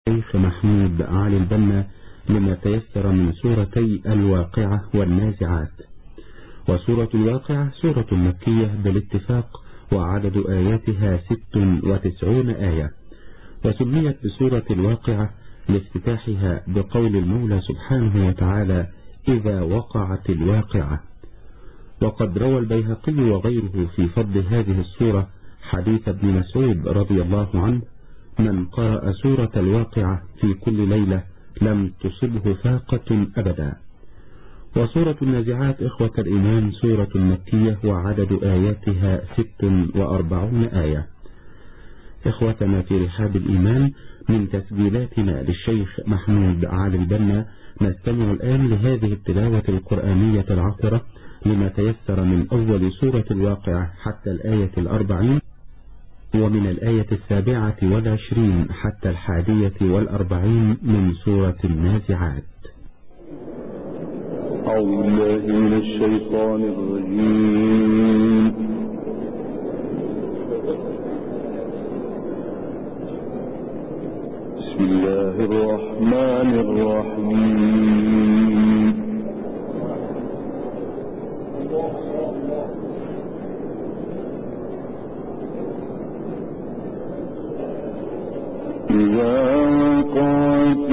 الشيخ محمود علي البنا لما تيسر من سورتي الواقعة والنازعات. وسورة الواقعة سورة مكية بالاتفاق، وعدد آياتها 96 آية، وسميت بسورة الواقعة لافتتاحها بقول المولى سبحانه وتعالى: إذا وقعت الواقعة. وقد روى البيهقي وغيره في فضل هذه السورة حديث ابن مسعود رضي الله عنه: من قرأ سورة الواقعة في كل ليلة لم تصبه فاقة أبدا. وسورة النازعات إخوة الإيمان سورة مكية، وعدد آياتها 46 آية. إخوتنا في رحاب الإيمان، من تسجيلاتنا للشيخ محمود علي البنا نستمع الآن لهذه التلاوة القرآنية العطرة لما تيسر من أول سورة الواقعة حتى الآية 40، ومن الآية 27 حتى 41 من سورة النازعات. أعوذ بالله من الشيطان الرجيم. بسم الله الرحمن الرحيم. إذا وقعت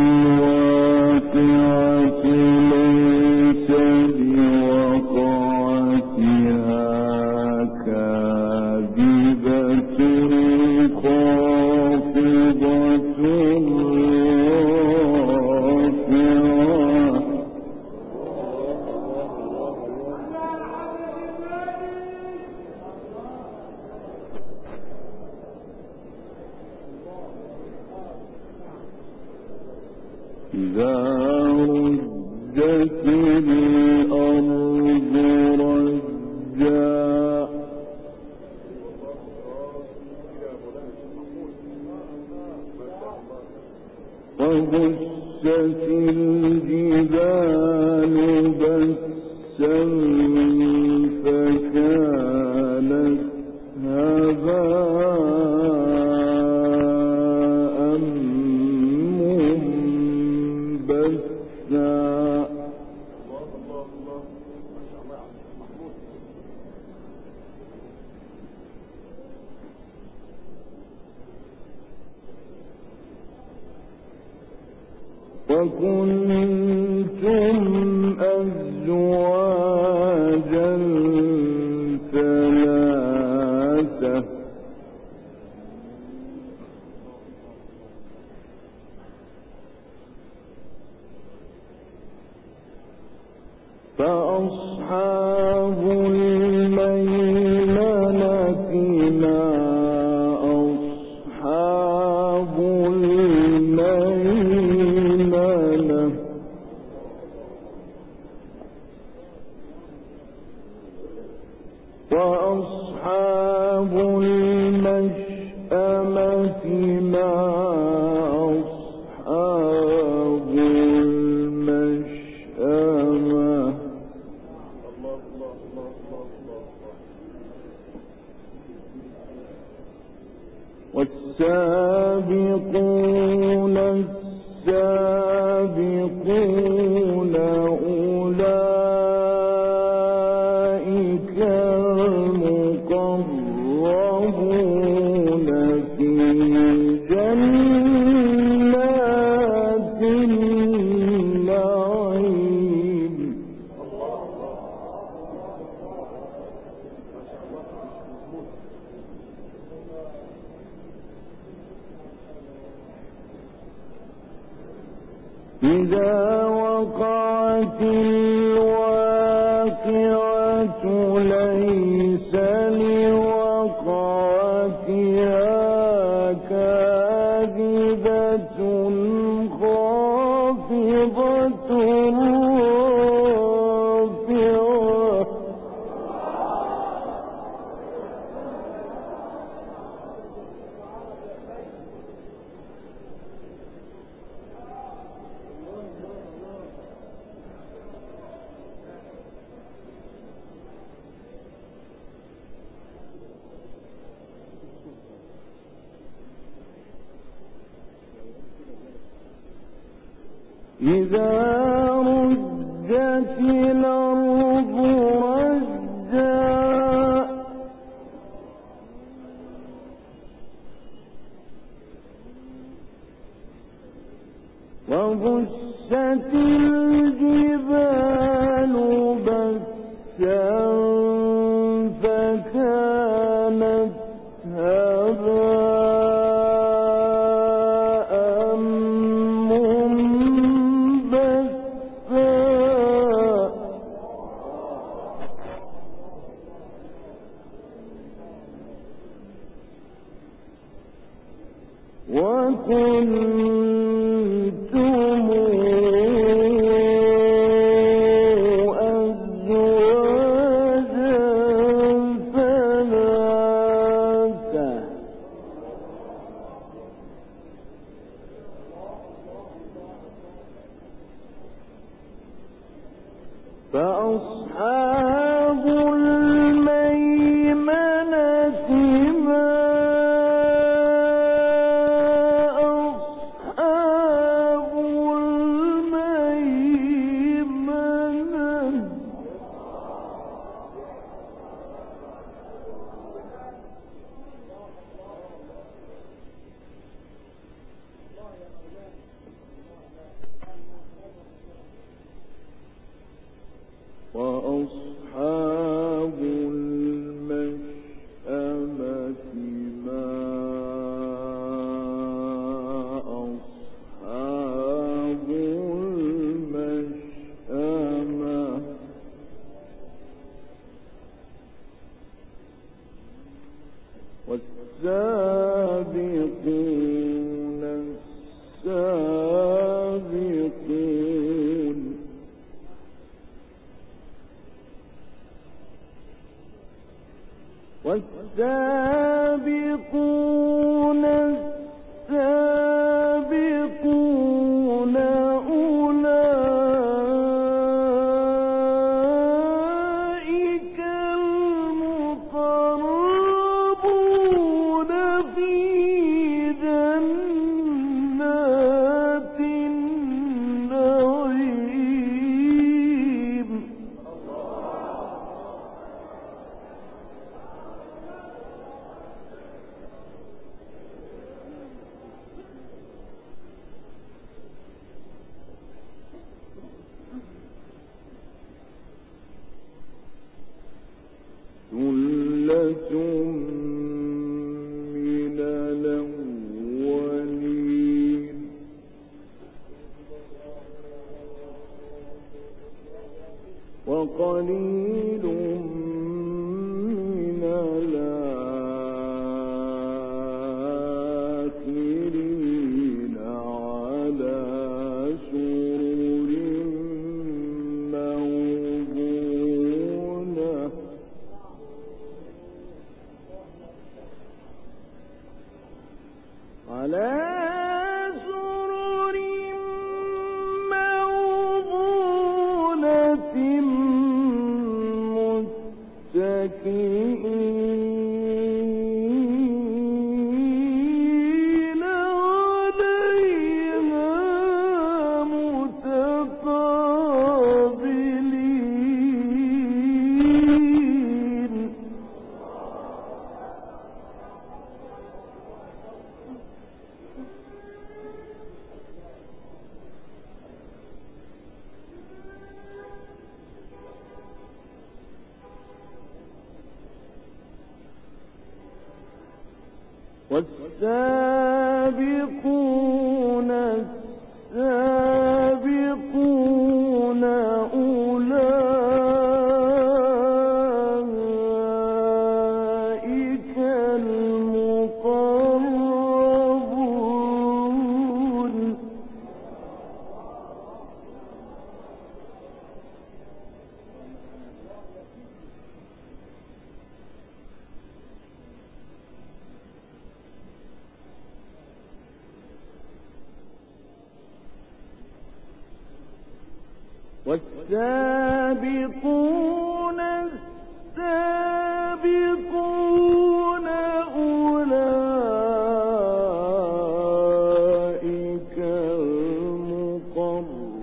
الواقعة ليس لوقعتها كاذبة خافضة رافعة. إذا رجت الأرض رجا وبست الجبال بسا فكانت هباء منبثا. وكنتم أزواجا ثلاثة فأصحاب الميمنة ما أصحاب الميمنة. وأصحاب المشأمة ما أصحاب المشأمة. والسابقون السابقون أولئك المقربون في جنات النعيم. إذا وقعت الواقعة ليس لوقعتها كاذبة خافضة رافعة. إذا رجت الأرض رجا وبست الجبال بسا فكانت هباء منبثا وكنتم فأصحاب الميمنة ما أصحاب الميمنة وأصحاب المشأمة ما أصحاب المشأمة والسابقون السابقون والسابقون السابقون أولئك المقربون في جنات النعيم ثلة من الأولين وقليل من الآخرين على سرر موضونة على سرر موضونة متكئين عليها متقابلين والسابقون السابقون أولئك المقربون والسابقون السابقون أولئك المقربون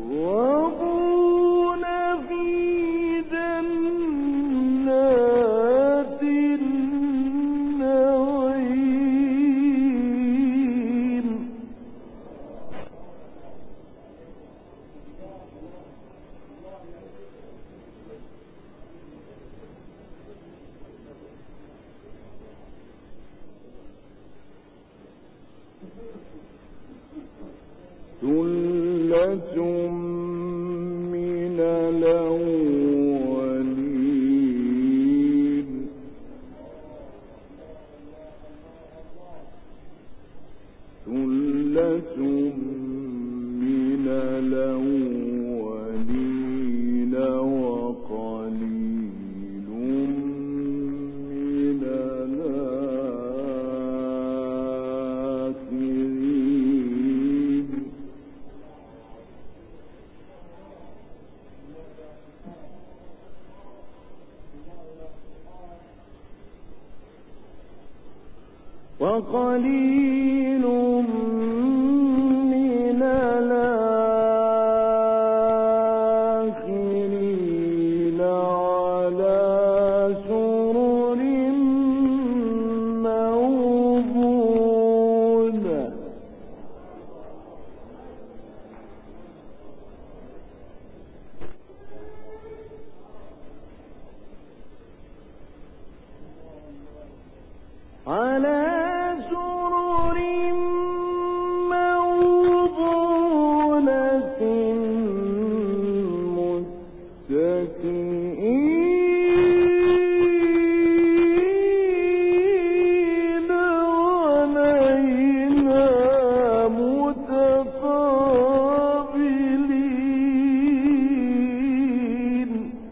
ثلة من الأولين ثلة من الأولين وقليل من الآخرين وقليل من الآخرين على سرر موضونة على سرر موضونة متكئين عليها متقابلين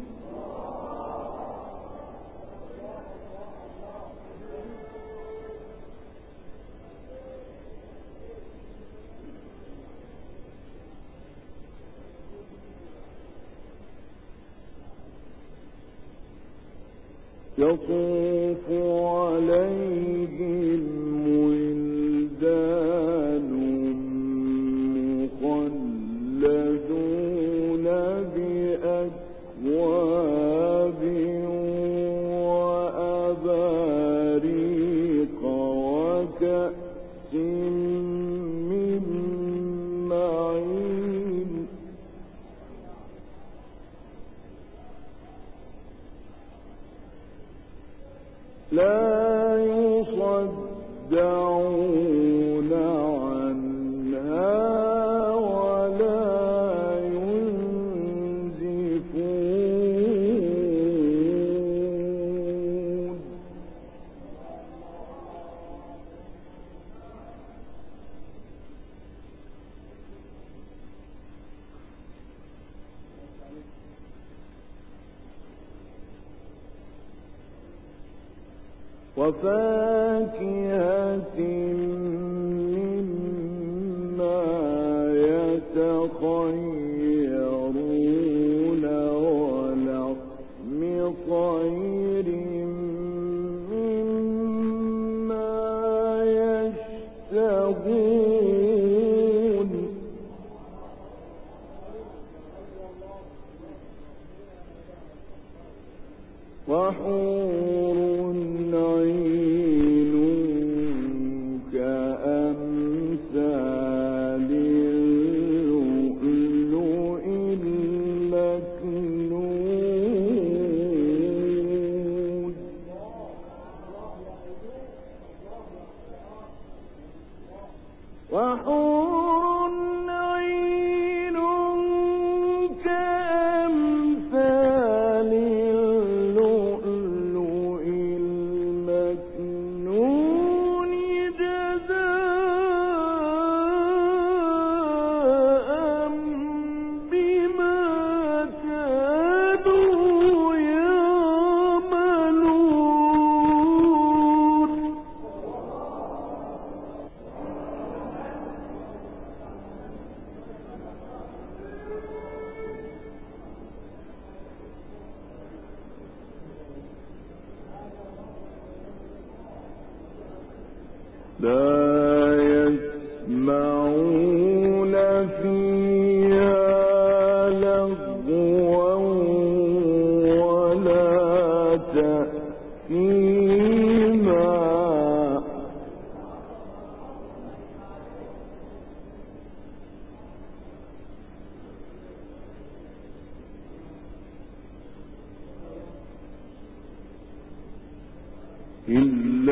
يطوف عليهم ولدان مخلدون بأكواب وأباريق وكأس من معين لا يصدعون عنها ولا ينزفون وفاكهة مما يتخيرون ولحم طير مما يشتهون وحور عين كأمثال اللؤلؤ المكنون وحور عين كأمثال اللؤلؤ المكنون جزاء بما كانوا يعملون لا يسمعون فيها لغوا ولا تأثيما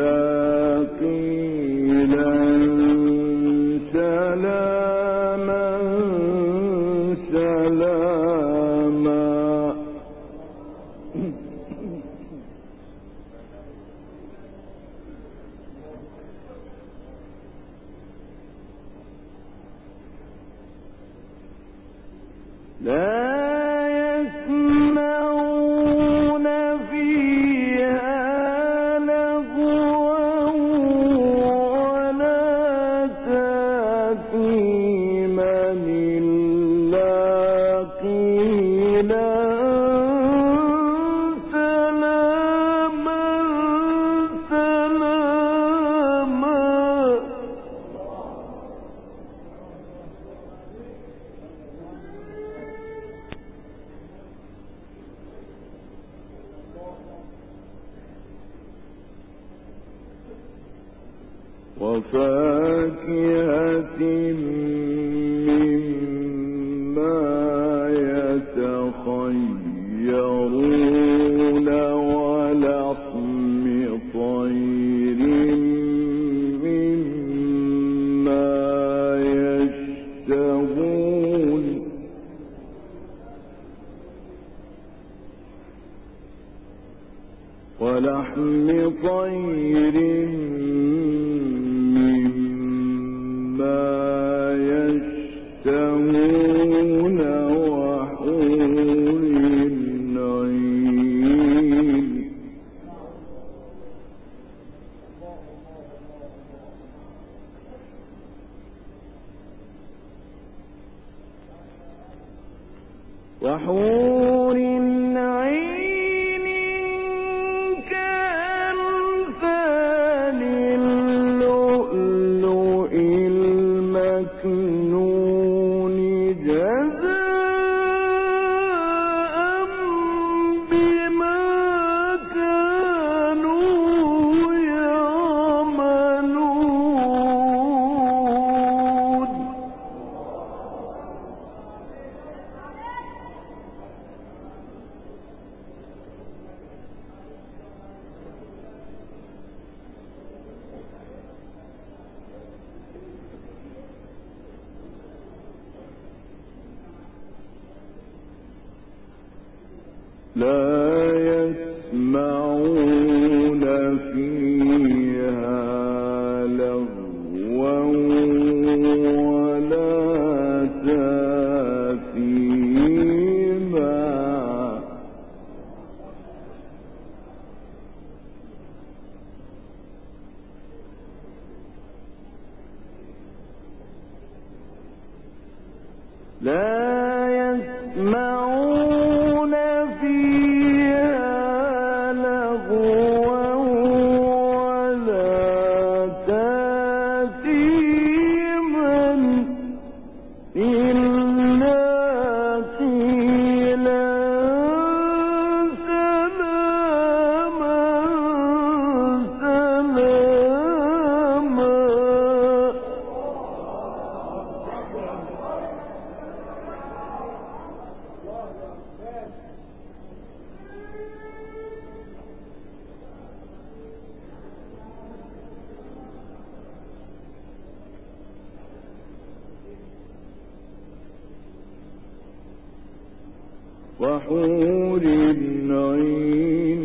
إلا قيلا سلاما وفاكهة مما يتخيرون ولحم طير مما يشتهون ولحم طير يشتهون وحور العين وحور العين كأمثال اللؤلؤ المكنون جزاء بما كانوا يعملون لا يسمعون فيها لغوا ولا تأثيما لا يسمعون فيها لغوا ولا تأثيما إلا قيلا سلاما سلاما وحور العين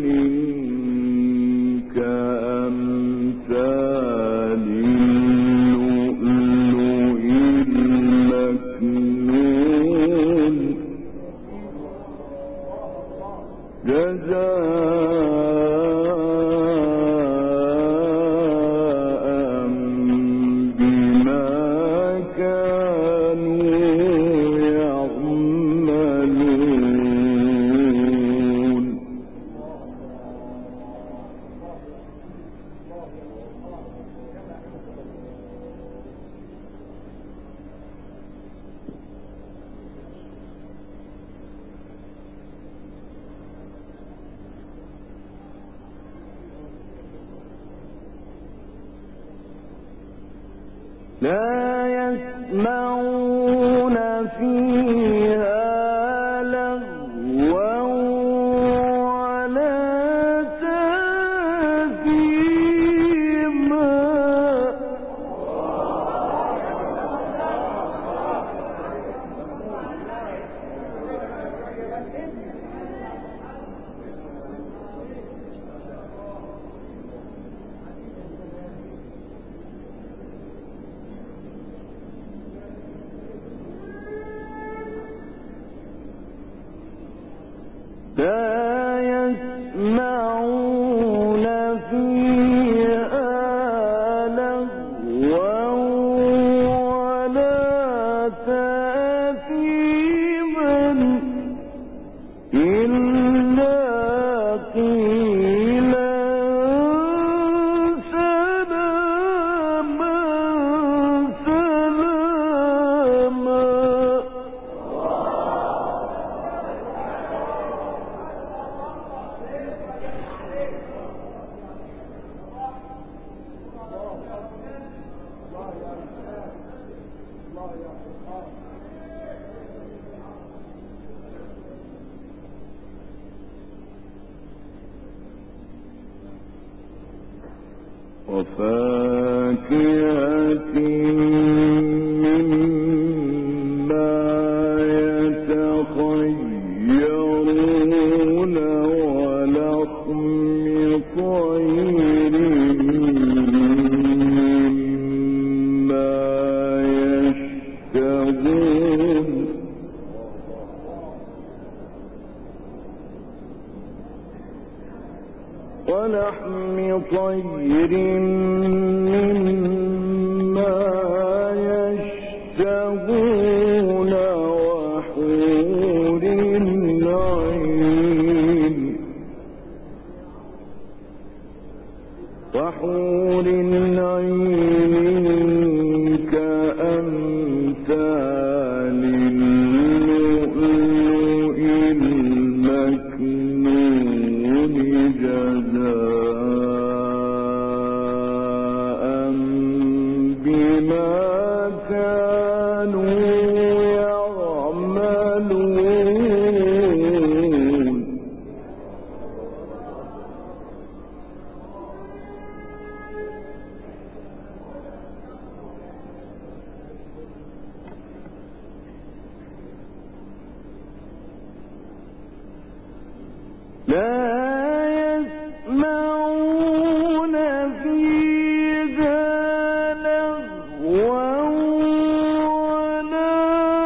كأمثال اللؤلؤ المكنون جزاء بما كانوا يعملون لا يسمعون فيها لغوا ولا تأثيما وفاكهة مما يتخيرون ولحم طير مما يشتهون ولحم طير مما يشتهون وحور العين كأمثال اللؤلؤ المكنون جزاء بما كانوا يعملون لا يسمعون فيها لغوا ولا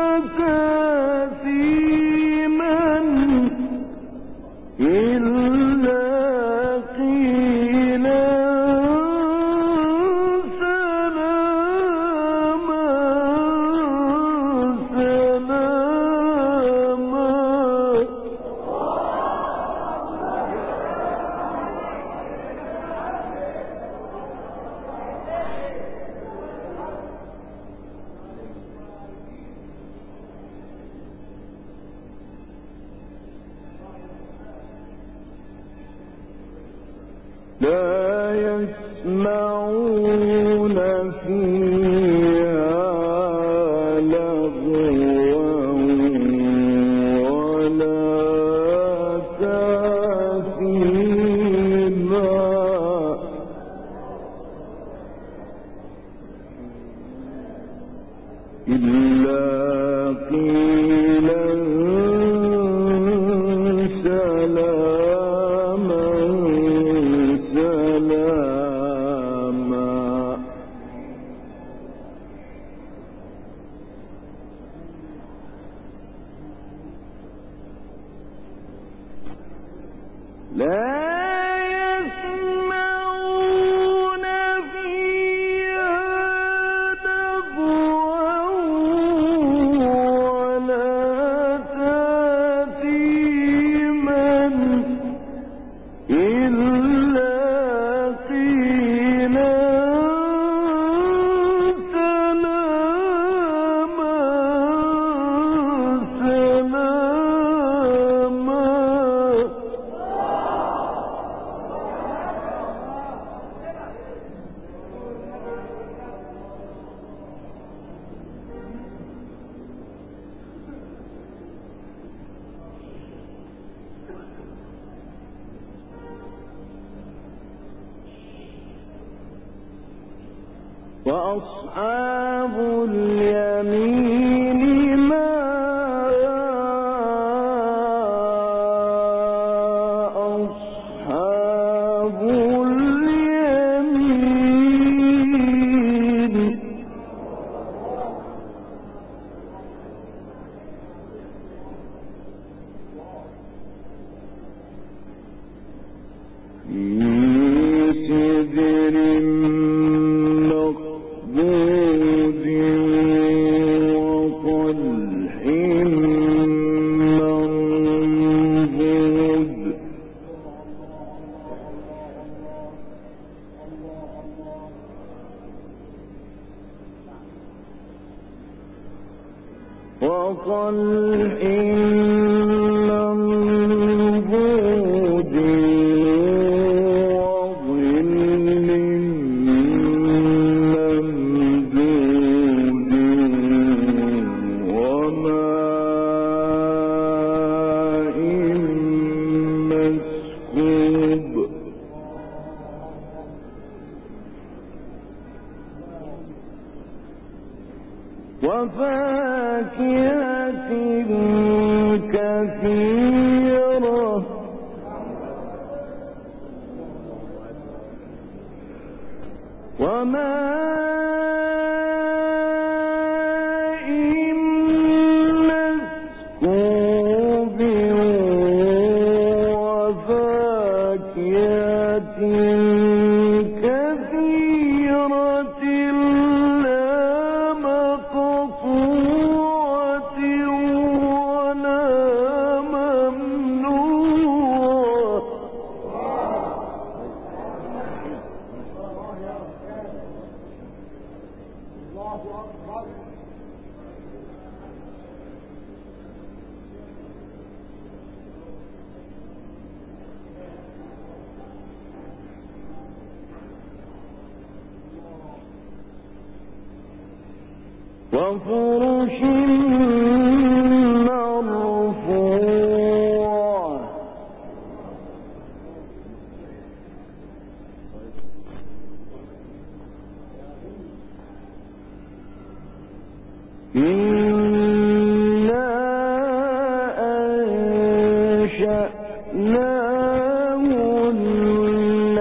تأثيما إلا قيلا سلاما لا يسمعون فيها لغوا ولا تأثيما إلا قيلا سلاما لا يسمعون فيها لغوا ولا تأثيما إلا قيلا وأصحاب اليمين ما أصحاب اليمين وطلح منضود وظل ممدود وماء مسكوب وفاكهة كثيرة وماء مسكوب وفاكهة كثيرة لا مقطوعة ولا ممنوعة وفرش مرفوعة إنا أنشأناهن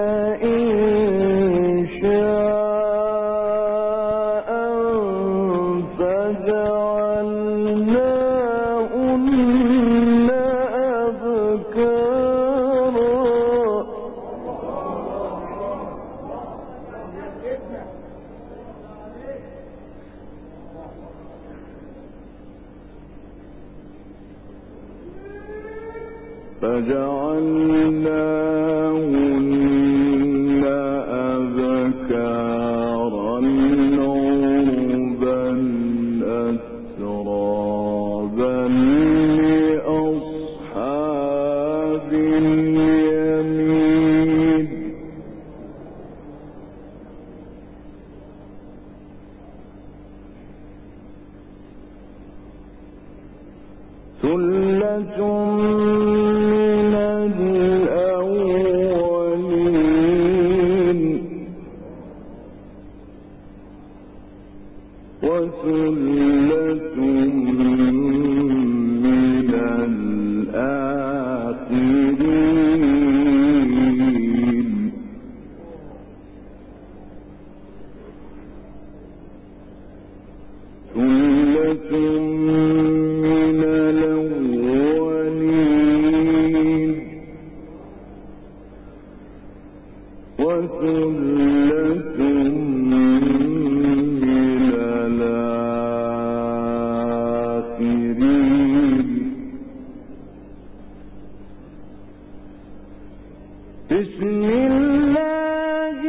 إنشاء فجعلناهن أبكارا فجعلناهن أبكارا عربا أترابا لأصحاب اليمين ثلة من الأولين وثلة من الآخرين ثلة من الأولين وثلة من الآخرين بسم الله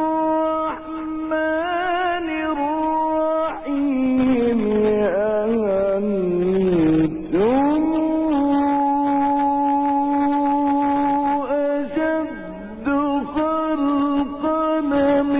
الرحمن الرحيم أأنتم أشد خلقا من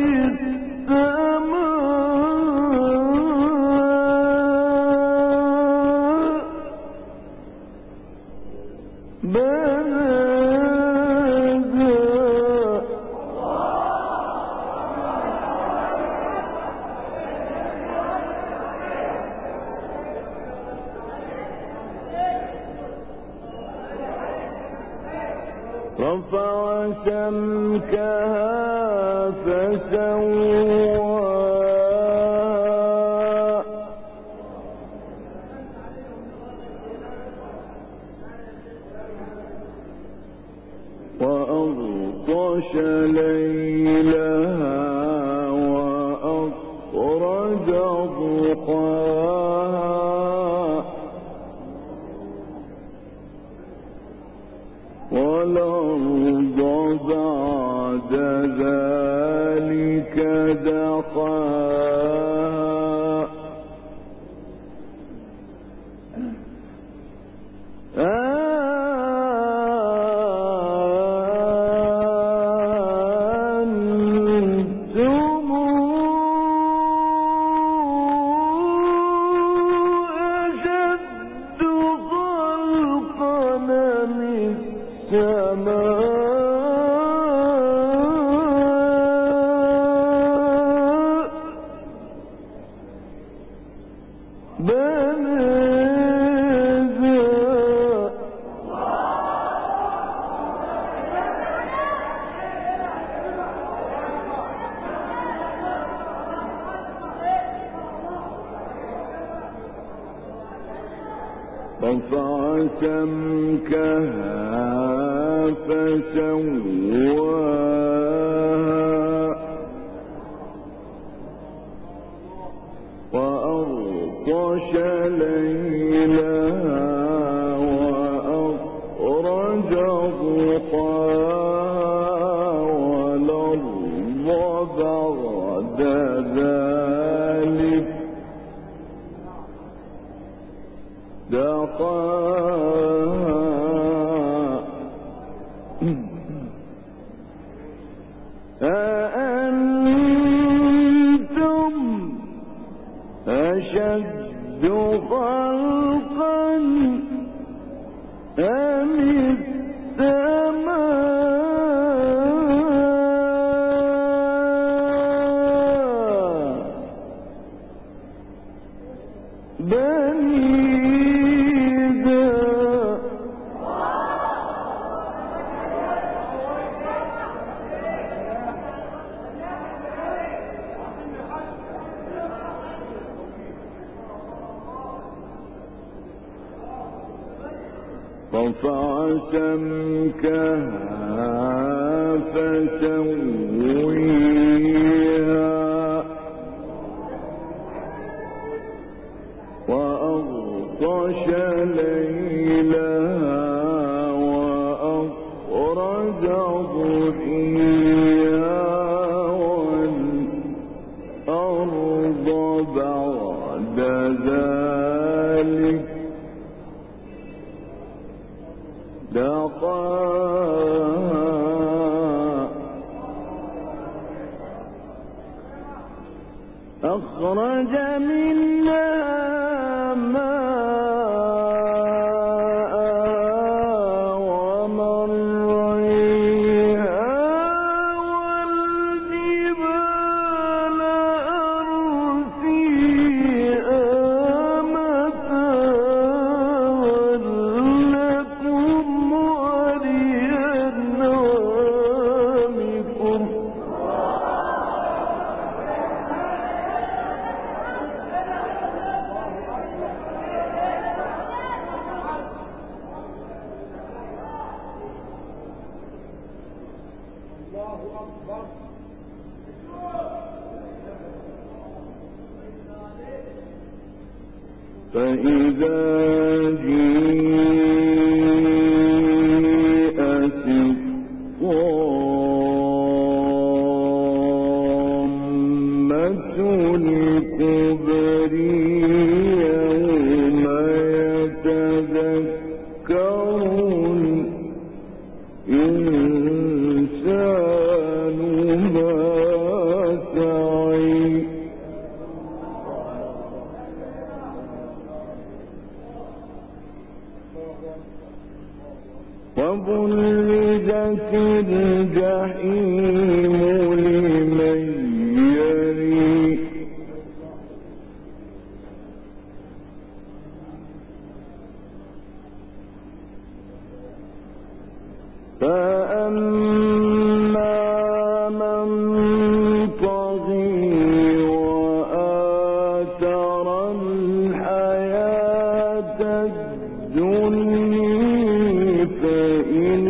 رفع سمكها فسواها وأغطش ليلها وأخرج ضحاها والأرض بعد ذلك دحاها رفع سمكها فسواها وأغطش ليلها وأخرج ضحاها والأرض بعد ذلك دحاها أأنتم أشد خلقا أم السماء بنيها رفع سمكها فسويها وأغطش ليلها وأخرج ضحيها والأرض بعد ذلك دحاها أخرج منها ماءها ومرعيها والجبال أرسيها متاعا لكم ولأنعامكم فإذا جاءت الطامة الكبرى يوم يتذكر الإنسان ما سعى وبرزت الجحيم لمن يرى فأما من طغى وآثر الحياة الدنيا فإن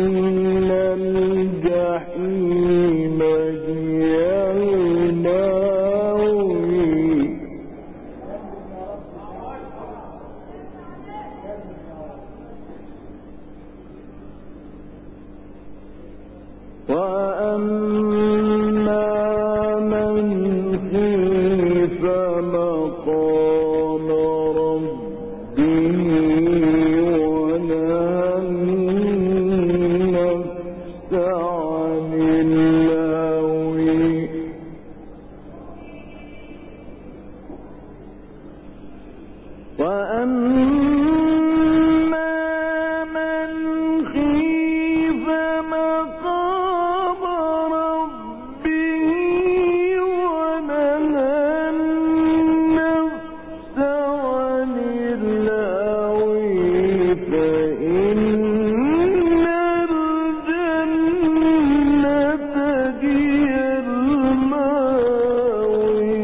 الجحيم هي المأوى وأما من خيف مقام ربه وأما من خيف مقام ربه ونهى النفس عن الهوى فإن الجنة هي المأوى.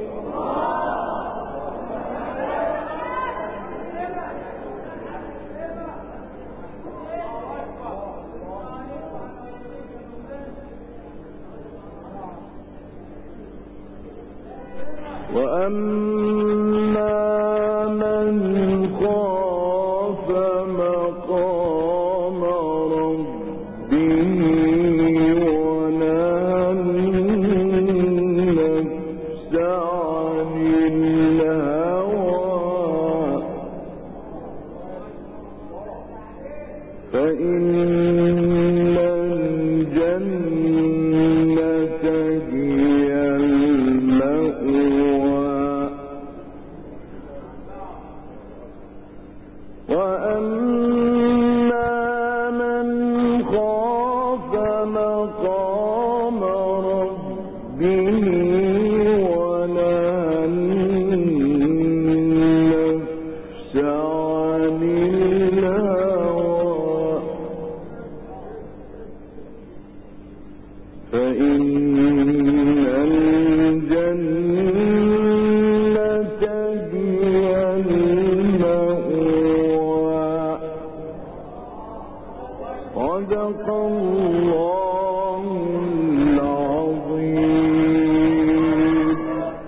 وأما من خاف مقام ربه ونهى النفس عن الهوى فإن الجنة هي المأوى. وأما من خاف مقام ربه ونهى النفس عن الهوى فإن الجنة هي المأوى. صدق الله